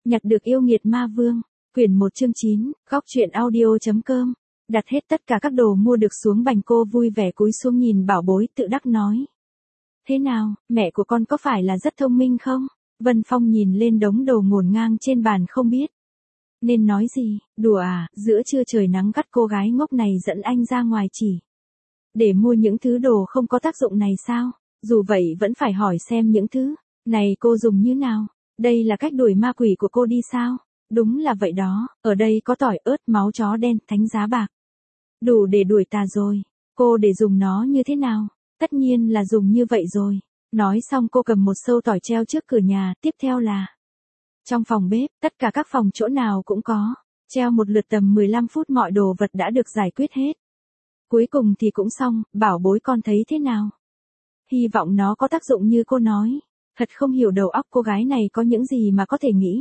Nhặt được yêu nghiệt ma vương. Quyển 1 chương 9, góc truyện audio.com. Đặt hết tất cả các đồ mua được xuống bành, cô vui vẻ cúi xuống nhìn bảo bối, tự đắc nói. Thế nào, mẹ của con có phải là rất thông minh không? Vân Phong nhìn lên đống đồ ngổn ngang trên bàn không biết nên nói gì. Đùa à, giữa trưa trời nắng gắt cô gái ngốc này dẫn anh ra ngoài chỉ để mua những thứ đồ không có tác dụng này sao? Dù vậy vẫn phải hỏi xem những thứ này cô dùng như nào. Đây là cách đuổi ma quỷ của cô đi sao? Đúng là vậy đó, ở đây có tỏi, ớt, máu chó đen, thánh giá bạc. Đủ để đuổi tà rồi. Cô để dùng nó như thế nào? Tất nhiên là dùng như vậy rồi. Nói xong cô cầm một sâu tỏi treo trước cửa nhà, tiếp theo là trong phòng bếp, tất cả các phòng chỗ nào cũng có. Treo một lượt tầm 15 phút mọi đồ vật đã được giải quyết hết. Cuối cùng thì cũng xong, bảo bối con thấy thế nào? Hy vọng nó có tác dụng như cô nói. Thật không hiểu đầu óc cô gái này có những gì mà có thể nghĩ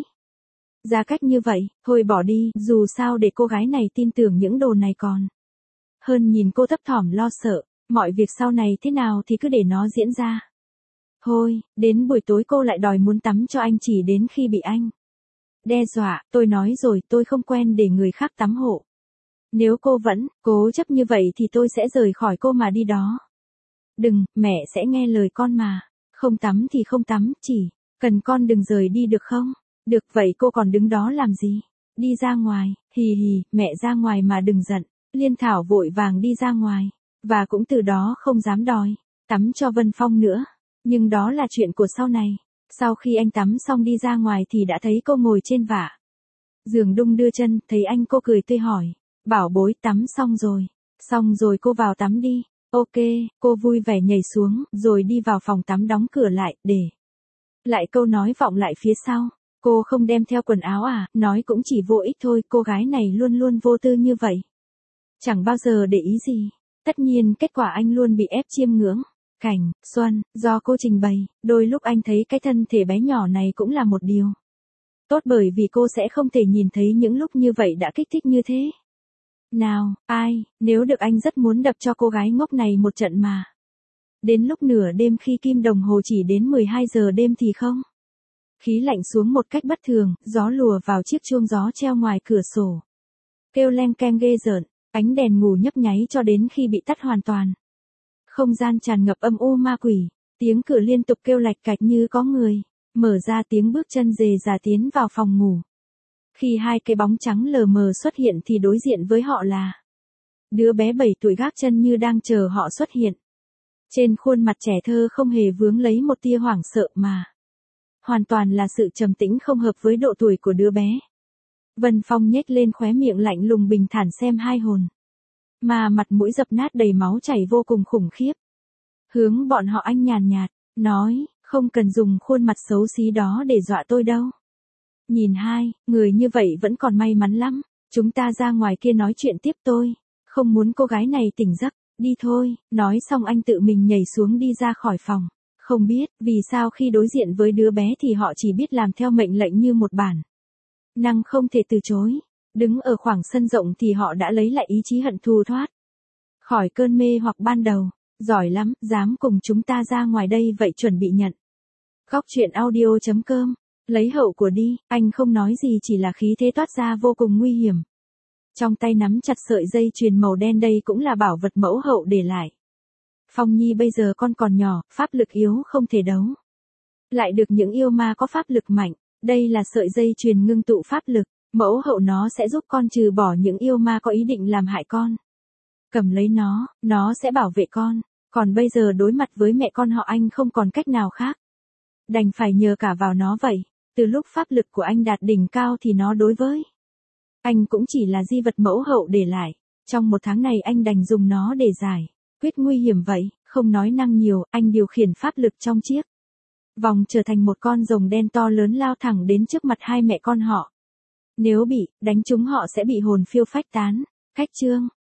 ra cách như vậy. Thôi bỏ đi, dù sao để cô gái này tin tưởng những đồ này còn hơn nhìn cô thấp thỏm lo sợ. Mọi việc sau này thế nào thì cứ để nó diễn ra. Thôi, đến buổi tối cô lại đòi muốn tắm cho anh chỉ đến khi bị anh đe dọa. Tôi nói rồi, tôi không quen để người khác tắm hộ. Nếu cô vẫn cố chấp như vậy thì tôi sẽ rời khỏi cô mà đi đó. Đừng, mẹ sẽ nghe lời con mà. Không tắm thì không tắm, chỉ cần con đừng rời đi được không? Được, vậy cô còn đứng đó làm gì? Đi ra ngoài. Hì hì, mẹ ra ngoài mà đừng giận. Liên Thảo vội vàng đi ra ngoài, và cũng từ đó không dám đòi tắm cho Vân Phong nữa. Nhưng đó là chuyện của sau này. Sau khi anh tắm xong đi ra ngoài thì đã thấy cô ngồi trên vả giường đung đưa chân, thấy anh cô cười tươi hỏi. Bảo bối, tắm xong rồi. Xong rồi cô vào tắm đi. Ok, cô vui vẻ nhảy xuống, rồi đi vào phòng tắm đóng cửa lại, để lại câu nói vọng lại phía sau. Cô không đem theo quần áo à? Nói cũng chỉ vô ích thôi, cô gái này luôn luôn vô tư như vậy. Chẳng bao giờ để ý gì. Tất nhiên kết quả anh luôn bị ép chiêm ngưỡng cảnh xuân do cô trình bày. Đôi lúc anh thấy cái thân thể bé nhỏ này cũng là một điều tốt, bởi vì cô sẽ không thể nhìn thấy những lúc như vậy đã kích thích như thế. Nào, ai, nếu được anh rất muốn đập cho cô gái ngốc này một trận mà. Đến lúc nửa đêm khi kim đồng hồ chỉ đến 12 giờ đêm thì không. Khí lạnh xuống một cách bất thường, gió lùa vào chiếc chuông gió treo ngoài cửa sổ. Kêu leng keng ghê rợn, ánh đèn ngủ nhấp nháy cho đến khi bị tắt hoàn toàn. Không gian tràn ngập âm u ma quỷ, tiếng cửa liên tục kêu lạch cạch như có người mở ra, tiếng bước chân rề rà tiến vào phòng ngủ. Khi hai cái bóng trắng lờ mờ xuất hiện thì đối diện với họ là đứa bé 7 tuổi gác chân như đang chờ họ xuất hiện. Trên khuôn mặt trẻ thơ không hề vướng lấy một tia hoảng sợ mà hoàn toàn là sự trầm tĩnh không hợp với độ tuổi của đứa bé. Vân Phong nhếch lên khóe miệng lạnh lùng bình thản xem hai hồn mà mặt mũi dập nát đầy máu chảy vô cùng khủng khiếp. Hướng bọn họ anh nhàn nhạt, nói, không cần dùng khuôn mặt xấu xí đó để dọa tôi đâu. Nhìn hai người như vậy vẫn còn may mắn lắm. Chúng ta ra ngoài kia nói chuyện tiếp, tôi không muốn cô gái này tỉnh giấc. Đi thôi. Nói xong anh tự mình nhảy xuống đi ra khỏi phòng. Không biết vì sao khi đối diện với đứa bé thì họ chỉ biết làm theo mệnh lệnh như một bản năng không thể từ chối. Đứng ở khoảng sân rộng thì họ đã lấy lại ý chí hận thù, thoát khỏi cơn mê hoặc ban đầu. Giỏi lắm, dám cùng chúng ta ra ngoài đây, vậy chuẩn bị nhận. Góc truyện audio.com. Lấy hậu của đi. Anh không nói gì, chỉ là khí thế toát ra vô cùng nguy hiểm. Trong tay nắm chặt sợi dây chuyền màu đen, đây cũng là bảo vật mẫu hậu để lại. Phong Nhi bây giờ con còn nhỏ, pháp lực yếu không thể đấu lại được những yêu ma có pháp lực mạnh. Đây là sợi dây chuyền ngưng tụ pháp lực. Mẫu hậu nó sẽ giúp con trừ bỏ những yêu ma có ý định làm hại con. Cầm lấy nó sẽ bảo vệ con. Còn bây giờ đối mặt với mẹ con họ, anh không còn cách nào khác. Đành phải nhờ cả vào nó vậy. Từ lúc pháp lực của anh đạt đỉnh cao thì nó đối với anh cũng chỉ là di vật mẫu hậu để lại. Trong một tháng này anh đành dùng nó để giải quyết nguy hiểm vậy. Không nói năng nhiều, anh điều khiển pháp lực trong chiếc vòng trở thành một con rồng đen to lớn lao thẳng đến trước mặt hai mẹ con họ. Nếu bị đánh trúng họ sẽ bị hồn phiêu phách tán. Cách chương